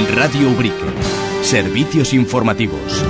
Radio Ubrique. Servicios informativos.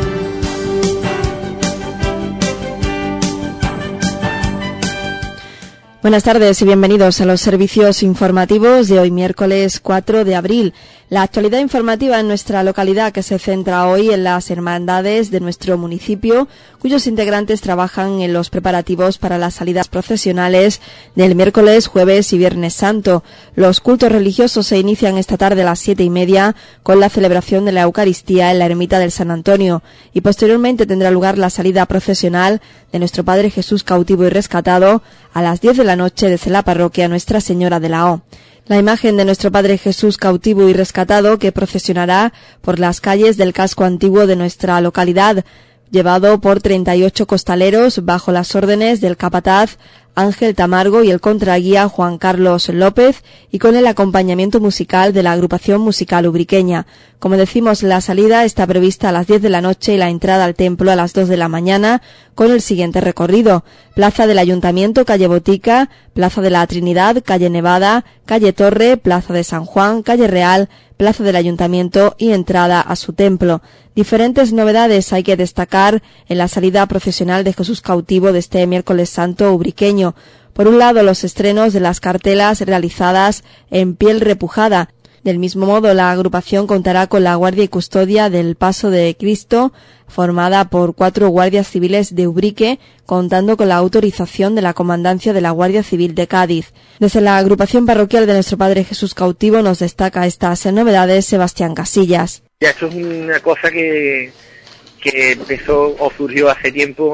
Buenas tardes y bienvenidos a los servicios informativos de hoy, miércoles 4 de abril. La actualidad informativa en nuestra localidad, que se centra hoy en las hermandades de nuestro municipio, cuyos integrantes trabajan en los preparativos para las salidas procesionales del miércoles, jueves y viernes santo. Los cultos religiosos se inician esta tarde a las 7:30 con la celebración de la Eucaristía en la ermita del San Antonio, y posteriormente tendrá lugar la salida procesional de nuestro Padre Jesús cautivo y rescatado a las 10 de la noche desde la parroquia Nuestra Señora de la O. La imagen de nuestro Padre Jesús cautivo y rescatado, que procesionará por las calles del casco antiguo de nuestra localidad, llevado por 38 costaleros bajo las órdenes del capataz Ángel Tamargo y el contraguía Juan Carlos López, y con el acompañamiento musical de la agrupación musical ubriqueña. Como decimos, la salida está prevista a las 10 de la noche y la entrada al templo a las 2 de la mañana, con el siguiente recorrido: Plaza del Ayuntamiento, calle Botica, Plaza de la Trinidad, calle Nevada, calle Torre, Plaza de San Juan, calle Real, Plaza del Ayuntamiento y entrada a su templo. Diferentes novedades hay que destacar en la salida procesional de Jesús cautivo de este miércoles santo ubriqueño. Por un lado, los estrenos de las cartelas realizadas en piel repujada. Del mismo modo, la agrupación contará con la guardia y custodia del Paso de Cristo, formada por 4 guardias civiles de Ubrique, contando con la autorización de la Comandancia de la Guardia Civil de Cádiz. Desde la agrupación parroquial de nuestro Padre Jesús cautivo nos destaca estas novedades Sebastián Casillas. Ya, esto es una cosa que empezó o surgió hace tiempo.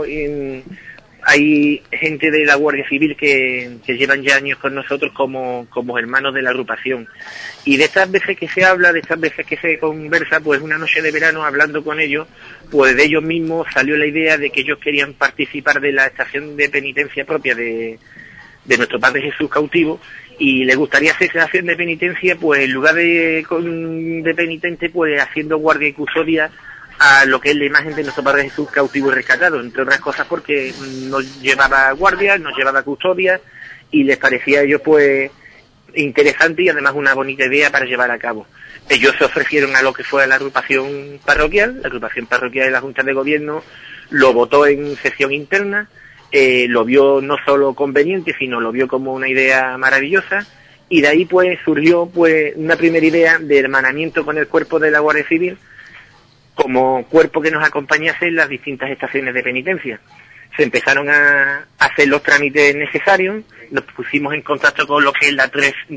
Hay gente de la Guardia Civil que llevan ya años con nosotros como hermanos de la agrupación. Y de estas veces que se habla, de estas veces que se conversa, pues una noche de verano hablando con ellos, pues de ellos mismos salió la idea de que ellos querían participar de la estación de penitencia propia de nuestro Padre Jesús cautivo, y les gustaría hacer esa acción de penitencia, pues en lugar de penitente, pues haciendo guardia y custodia a lo que es la imagen de nuestro Padre Jesús cautivo y rescatado, entre otras cosas porque nos llevaba guardia, nos llevaba custodia, y les parecía a ellos pues interesante y además una bonita idea para llevar a cabo. Ellos se ofrecieron a lo que fue la agrupación parroquial de la Junta de Gobierno lo votó en sesión interna, lo vio no solo conveniente, sino lo vio como una idea maravillosa, y de ahí pues surgió pues una primera idea de hermanamiento con el cuerpo de la Guardia Civil, como cuerpo que nos acompañase en las distintas estaciones de penitencia. Se empezaron a hacer los trámites necesarios, nos pusimos en contacto con lo que es la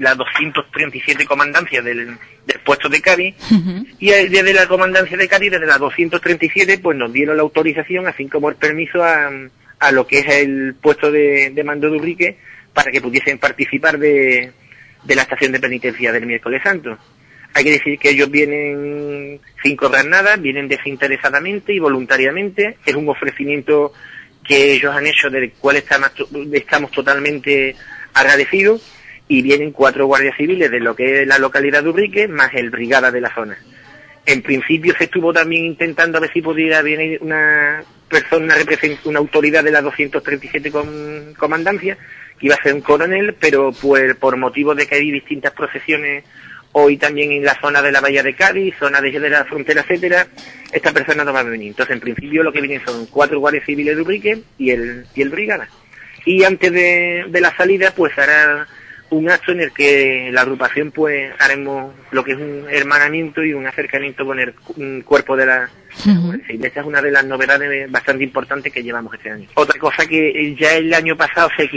237 comandancia del puesto de Cádiz, y desde la comandancia de Cádiz, desde la 237, pues nos dieron la autorización, así como el permiso a lo que es el puesto de mando de Ubrique, para que pudiesen participar de la estación de penitencia del miércoles santo. Hay que decir que ellos vienen sin cobrar nada, vienen desinteresadamente y voluntariamente. Es un ofrecimiento que ellos han hecho, del cual estamos totalmente agradecidos, y vienen 4 guardias civiles de lo que es la localidad de Ubrique, más el brigada de la zona. En principio se estuvo también intentando a ver si pudiera venir una persona, una autoridad de la 237 comandancia, que iba a ser un coronel, pero pues por motivo de que hay distintas procesiones hoy también en la zona de la Bahía de Cádiz, zona de la frontera, etcétera, esta persona no va a venir. Entonces, en principio, lo que vienen son 4 guardias civiles de Ubrique y el brigada. Y antes de la salida, pues hará un acto en el que la agrupación, pues haremos lo que es un hermanamiento y un acercamiento con el cuerpo de la Guardia Civil. Esta es una de las novedades bastante importantes que llevamos este año. Otra cosa que ya el año pasado se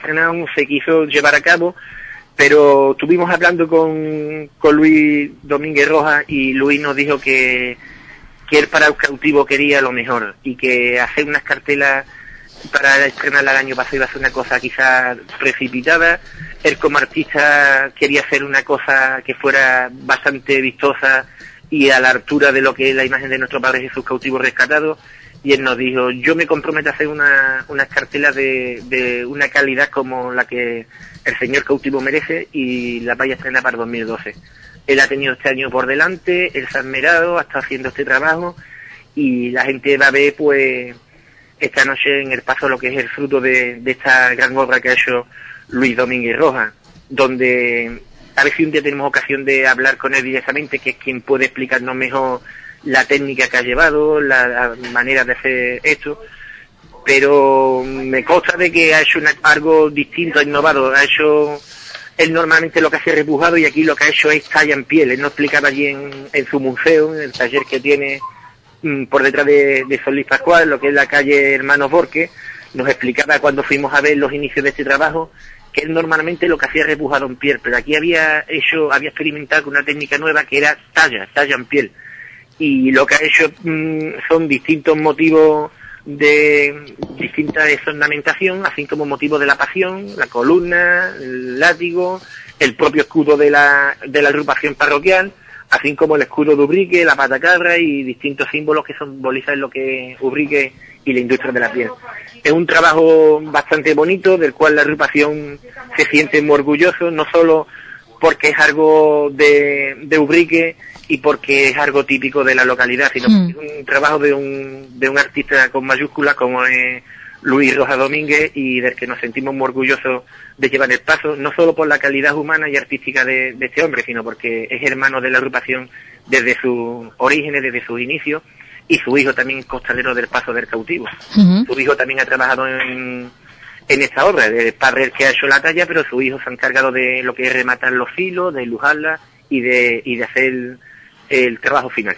quiso llevar a cabo, pero estuvimos hablando con Luis Domínguez Rojas, y Luis nos dijo que él para el cautivo quería lo mejor, y que hacer unas cartelas para estrenarla el año pasado iba a ser una cosa quizás precipitada. Él como artista quería hacer una cosa que fuera bastante vistosa y a la altura de lo que es la imagen de nuestro Padre Jesús cautivo rescatado, y él nos dijo: yo me comprometo a hacer unas cartelas de una calidad como la que el señor cautivo merece, y la vaya a estrenar para 2012. Él ha tenido este año por delante, él se ha esmerado, está haciendo este trabajo, y la gente va a ver pues esta noche en el paso lo que es el fruto de esta gran obra que ha hecho Luis Domínguez Rojas, donde a ver si un día tenemos ocasión de hablar con él directamente, que es quien puede explicarnos mejor la técnica que ha llevado, la manera de hacer esto, pero me consta de que ha hecho algo distinto, innovado. Él normalmente lo que hace es repujado, y aquí lo que ha hecho es talla en piel. Él nos explicaba allí en su museo, en el taller que tiene por detrás de Solís Pascual, lo que es la calle Hermanos Borque. Nos explicaba cuando fuimos a ver los inicios de este trabajo que él normalmente lo que hacía es repujado en piel, pero aquí había experimentado con una técnica nueva que era talla en piel. Y lo que ha hecho son distintos motivos de distinta ornamentación, así como motivos de la pasión, la columna, el látigo, el propio escudo de la agrupación parroquial, así como el escudo de Ubrique, la patacabra y distintos símbolos que simbolizan lo que es Ubrique y la industria de la piel. Es un trabajo bastante bonito, del cual la agrupación se siente muy orgulloso, no solo porque es algo de Ubrique y porque es algo típico de la localidad, sino porque es un trabajo de un artista con mayúsculas como es Luis Rojas Domínguez, y del que nos sentimos muy orgullosos de llevar el paso, no solo por la calidad humana y artística de este hombre, sino porque es hermano de la agrupación desde sus orígenes, desde sus inicios, y su hijo también es costalero del Paso del Cautivo. Su hijo también ha trabajado en esta obra, el padre el que ha hecho la talla, pero su hijo se ha encargado de lo que es rematar los hilos, de dibujarla y de hacer el trabajo final.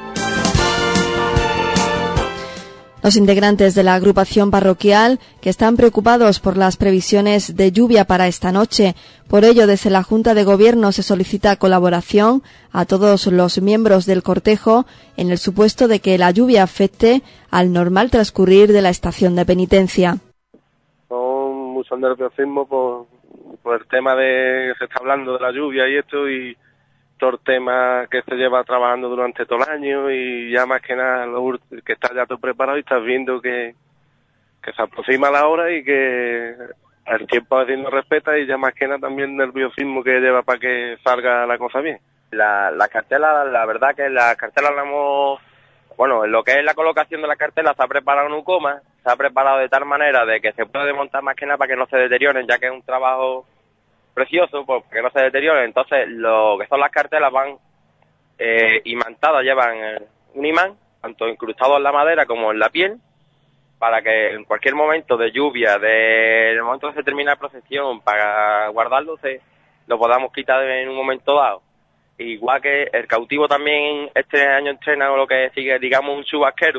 Los integrantes de la agrupación parroquial, que están preocupados por las previsiones de lluvia para esta noche. Por ello, desde la Junta de Gobierno se solicita colaboración a todos los miembros del cortejo en el supuesto de que la lluvia afecte al normal transcurrir de la estación de penitencia. Con mucho nerviosismo por el tema de que se está hablando de la lluvia y esto, y todo el tema que se lleva trabajando durante todo el año, y ya más que nada que está ya todo preparado y estás viendo que se aproxima la hora y que el tiempo a veces no respeta, y ya más que nada también el nerviosismo que lleva para que salga la cosa bien. La cartela, la verdad que la cartela la hemos... Bueno, en lo que es la colocación de la cartela se ha preparado en Ucoma, se ha preparado de tal manera de que se puede desmontar más que nada para que no se deterioren, ya que es un trabajo precioso, pues, que no se deterioren. Entonces, lo que son las cartelas van imantadas, llevan un imán, tanto incrustado en la madera como en la piel, para que en cualquier momento de lluvia, en el momento que se termina la procesión, para guardarlo, lo podamos quitar en un momento dado. Igual que el cautivo también este año entrena lo que sigue, digamos, un chubasquero,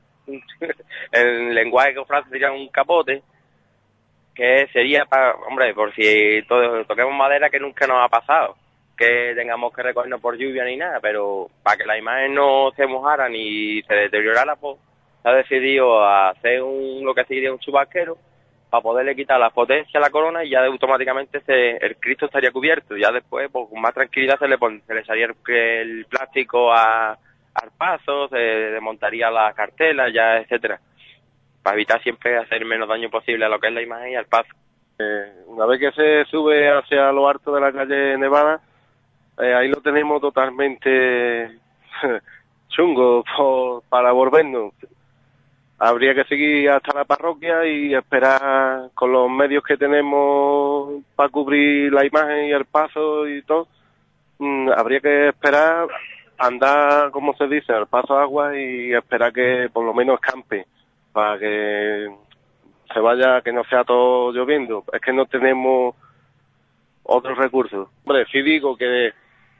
el lenguaje que Francia sería un capote, que sería para, hombre, por si toquemos madera, que nunca nos ha pasado, que tengamos que recogernos por lluvia ni nada, pero para que la imagen no se mojara ni se deteriorara, pues se ha decidido hacer lo que sería un chubasquero, para poderle quitar la potencia a la corona, y ya automáticamente el Cristo estaría cubierto. Ya después, pues, con más tranquilidad se le echaría el plástico al paso, se desmontaría las cartelas, ya, etcétera, para evitar siempre hacer menos daño posible a lo que es la imagen y al paso. Una vez que se sube hacia lo alto de la calle Nevada, ahí lo tenemos totalmente chungo para volvernos. Habría que seguir hasta la parroquia y esperar con los medios que tenemos para cubrir la imagen y el paso y todo. Habría que esperar, andar, como se dice, al paso agua, y esperar que por lo menos escampe, para que se vaya, que no sea todo lloviendo. Es que no tenemos otros recursos. Hombre, sí digo que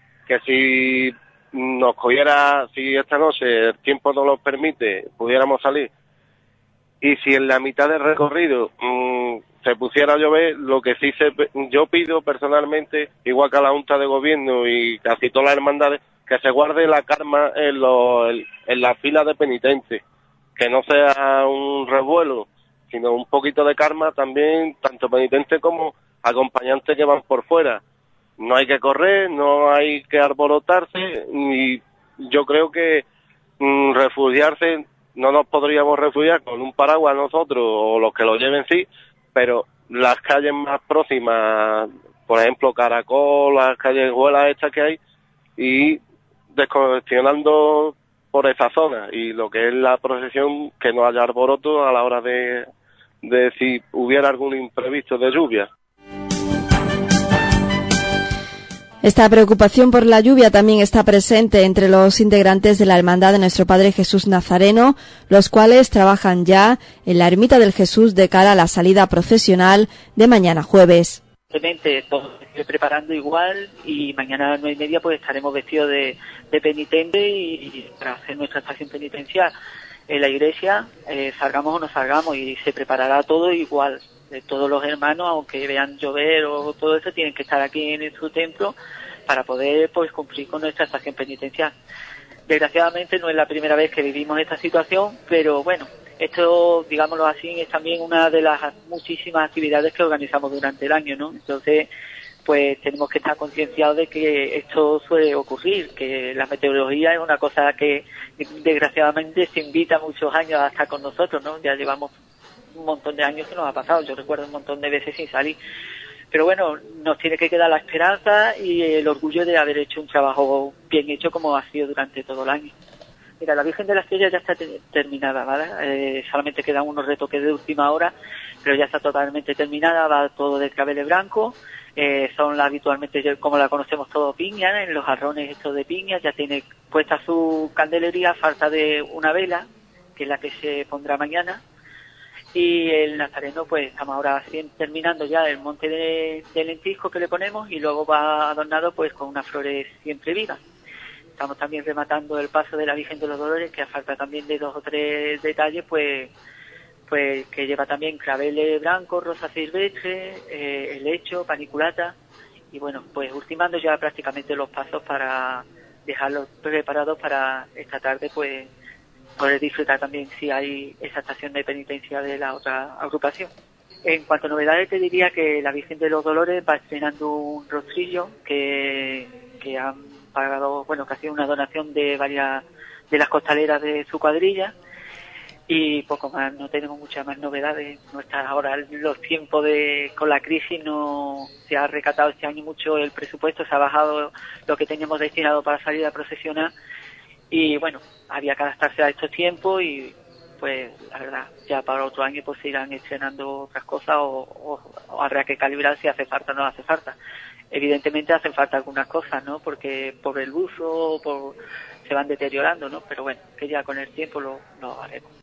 si nos cogiera, si esta noche el tiempo nos lo permite, pudiéramos salir, y si en la mitad del recorrido se pusiera a llover, lo que sí yo pido personalmente, igual que a la Junta de Gobierno y casi todas las hermandades, que se guarde la calma en la fila de penitentes, que no sea un revuelo, sino un poquito de calma también, tanto penitentes como acompañantes que van por fuera. No hay que correr, no hay que alborotarse, y yo creo que refugiarse, no nos podríamos refugiar con un paraguas nosotros o los que lo lleven, sí, pero las calles más próximas, por ejemplo Caracol, las callejuelas estas que hay, y descongestionando por esa zona, y lo que es la procesión, que no haya alboroto a la hora de si hubiera algún imprevisto de lluvia. Esta preocupación por la lluvia también está presente entre los integrantes de la Hermandad de Nuestro Padre Jesús Nazareno, los cuales trabajan ya en la Ermita del Jesús de cara a la salida procesional de mañana jueves. Simplemente todo estoy preparando igual y mañana a las 9:30 pues estaremos vestidos de penitente y para hacer nuestra estación penitencial en la iglesia, salgamos o no salgamos, y se preparará todo igual. Todos los hermanos, aunque vean llover o todo eso, tienen que estar aquí en su templo para poder pues cumplir con nuestra estación penitencial. Desgraciadamente no es la primera vez que vivimos esta situación, pero bueno, esto, digámoslo así, es también una de las muchísimas actividades que organizamos durante el año, ¿no? Entonces, pues tenemos que estar concienciados de que esto suele ocurrir, que la meteorología es una cosa que desgraciadamente se invita muchos años a estar con nosotros, ¿no? Ya llevamos un montón de años que nos ha pasado, yo recuerdo un montón de veces sin salir, pero bueno, nos tiene que quedar la esperanza y el orgullo de haber hecho un trabajo bien hecho como ha sido durante todo el año. Mira, la Virgen de la Estrella ya está terminada, ¿vale? Solamente quedan unos retoques de última hora, pero ya está totalmente terminada, va todo de claveles blancos, son habitualmente, como la conocemos todos, piñas, en los jarrones estos de piñas, ya tiene puesta su candelería, falta de una vela, que es la que se pondrá mañana. Y el nazareno, pues estamos ahora terminando ya el monte de lentisco que le ponemos, y luego va adornado pues con unas flores siempre vivas. Estamos también rematando el paso de la Virgen de los Dolores, que a falta también de 2 o 3 detalles, pues que lleva también claveles blancos, rosa silvestre, helecho, paniculata, y bueno, pues ultimando ya prácticamente los pasos para dejarlos preparados para esta tarde, pues poder disfrutar también si hay esa estación de penitencia de la otra agrupación. En cuanto a novedades, te diría que la Virgen de los Dolores va estrenando un rostrillo que han pagado, bueno, que ha sido una donación de varias de las costaleras de su cuadrilla, y poco más, no tenemos muchas más novedades. No está ahora los tiempos con la crisis, no se ha recatado este año mucho el presupuesto, se ha bajado lo que teníamos destinado para salir a procesionar, y bueno, había que adaptarse a estos tiempos, y pues la verdad, ya para otro año pues se irán estrenando otras cosas o habrá que calibrar si hace falta o no hace falta. Evidentemente hacen falta algunas cosas, ¿no? Porque por el uso se van deteriorando, ¿no? Pero bueno, que ya con el tiempo lo haremos.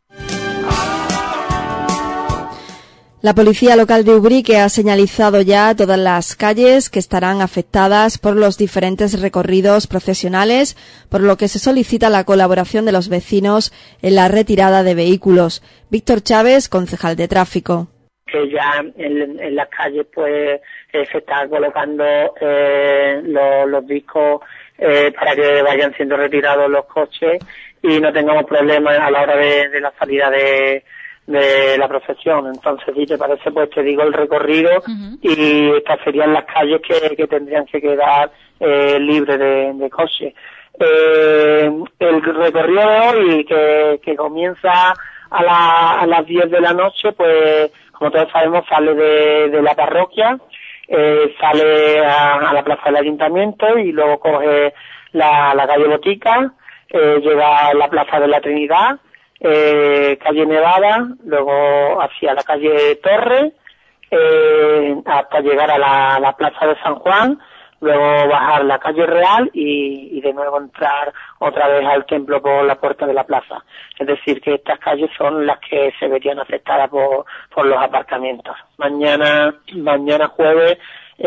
La policía local de Ubrique ha señalizado ya todas las calles que estarán afectadas por los diferentes recorridos procesionales, por lo que se solicita la colaboración de los vecinos en la retirada de vehículos. Víctor Chávez, concejal de tráfico. Que ya en las calles pues se están colocando los discos para que vayan siendo retirados los coches y no tengamos problemas a la hora de la salida de la procesión. Entonces, si te parece, pues te digo el recorrido y estas serían las calles que tendrían que quedar libres de coches. El recorrido de hoy, que comienza a las 10 de la noche, pues como todos sabemos, sale de la parroquia, sale a la plaza del ayuntamiento y luego coge la calle Botica, llega a la plaza de la Trinidad, calle Nevada, luego hacia la calle Torre, hasta llegar a la plaza de San Juan, luego bajar la calle Real y de nuevo entrar otra vez al templo por la puerta de la plaza. Es decir, que estas calles son las que se verían afectadas por los aparcamientos. Mañana jueves,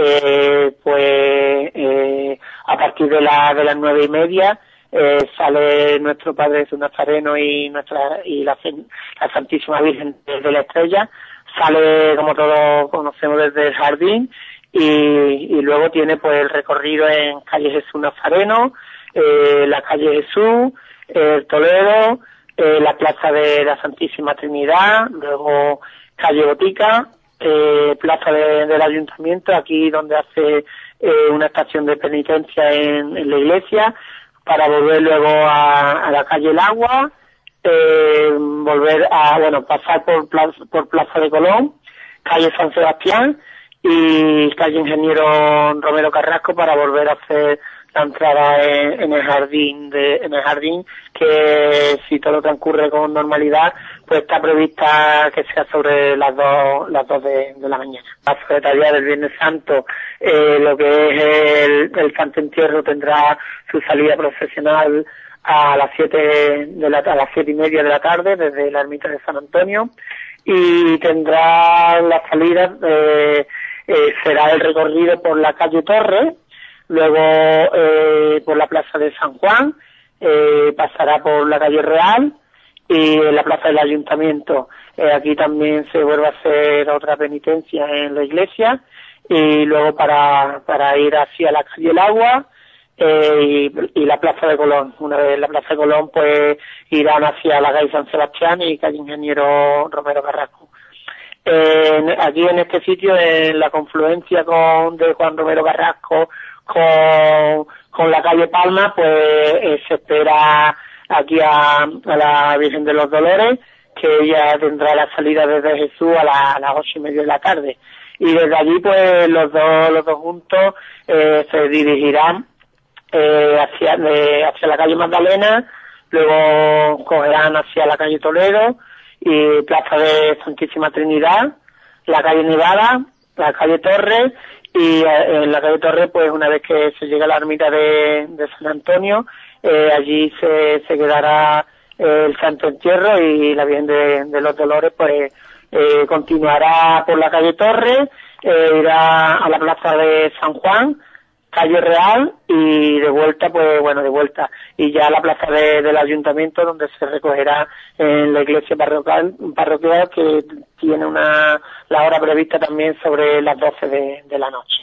a partir de las 9:30, sale nuestro Padre Jesús Nazareno y la Santísima Virgen de la Estrella, sale como todos conocemos desde el jardín, y luego tiene pues el recorrido en calle Jesús Nazareno, la calle Jesús, Toledo, la plaza de la Santísima Trinidad, luego calle Botica, plaza del Ayuntamiento, aquí donde hace una estación de penitencia en la iglesia, para volver luego a la calle El Agua, pasar por Plaza de Colón, calle San Sebastián, y calle Ingeniero Romero Carrasco para volver a hacer la entrada en el jardín que, si todo transcurre con normalidad, pues está prevista que sea sobre las 2 de la mañana. La secretaría del Viernes Santo, lo que es el Santo Entierro, tendrá su salida procesional a las 7:30 de la tarde desde la ermita de San Antonio, y tendrá la salida, será el recorrido por la calle Torres, luego por la plaza de San Juan, pasará por la calle Real y en la plaza del Ayuntamiento. Aquí también se vuelve a hacer otra penitencia en la iglesia, y luego para ir hacia la calle El Agua y la plaza de Colón. Una vez en la plaza de Colón, pues irán hacia la calle San Sebastián y calle Ingeniero Romero Carrasco. Aquí en este sitio, en la confluencia de Juan Romero Carrasco con la calle Palma, pues se espera aquí a la Virgen de los Dolores, que ella tendrá la salida desde Jesús a las 8:30 de la tarde, y desde allí pues los dos juntos se dirigirán hacia la calle Magdalena, luego cogerán hacia la calle Toledo y plaza de Santísima Trinidad, la calle Nevada, la calle Torres, y en la calle Torres, pues una vez que se llega a la ermita de San Antonio, allí se quedará el Santo Entierro, y la Virgen de los Dolores pues continuará por la calle Torres, irá a la plaza de San Juan, calle Real, y de vuelta, y ya a la plaza del Ayuntamiento, donde se recogerá en la iglesia parroquial, que tiene la hora prevista también sobre las 12 de la noche.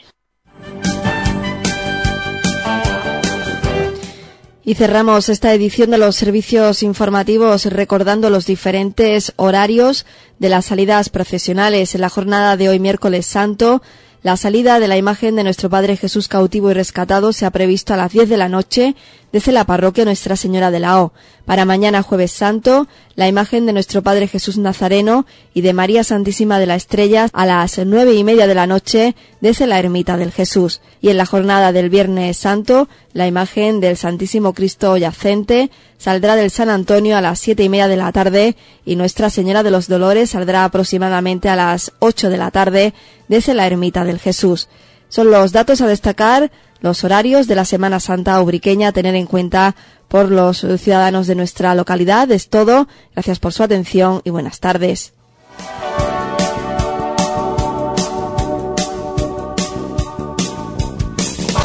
Y cerramos esta edición de los servicios informativos recordando los diferentes horarios de las salidas procesionales. En la jornada de hoy, miércoles santo, la salida de la imagen de nuestro Padre Jesús cautivo y rescatado se ha previsto a las 10 de la noche desde la parroquia Nuestra Señora de la O. Para mañana, jueves santo, la imagen de nuestro Padre Jesús Nazareno y de María Santísima de la Estrella a las 9:30 de la noche desde la ermita del Jesús. Y en la jornada del viernes santo, la imagen del Santísimo Cristo yacente saldrá del San Antonio a las 7:30 de la tarde, y Nuestra Señora de los Dolores saldrá aproximadamente a las 8 de la tarde desde la ermita del Jesús. Son los datos a destacar, los horarios de la Semana Santa ubriqueña a tener en cuenta por los ciudadanos de nuestra localidad. Es todo. Gracias por su atención y buenas tardes.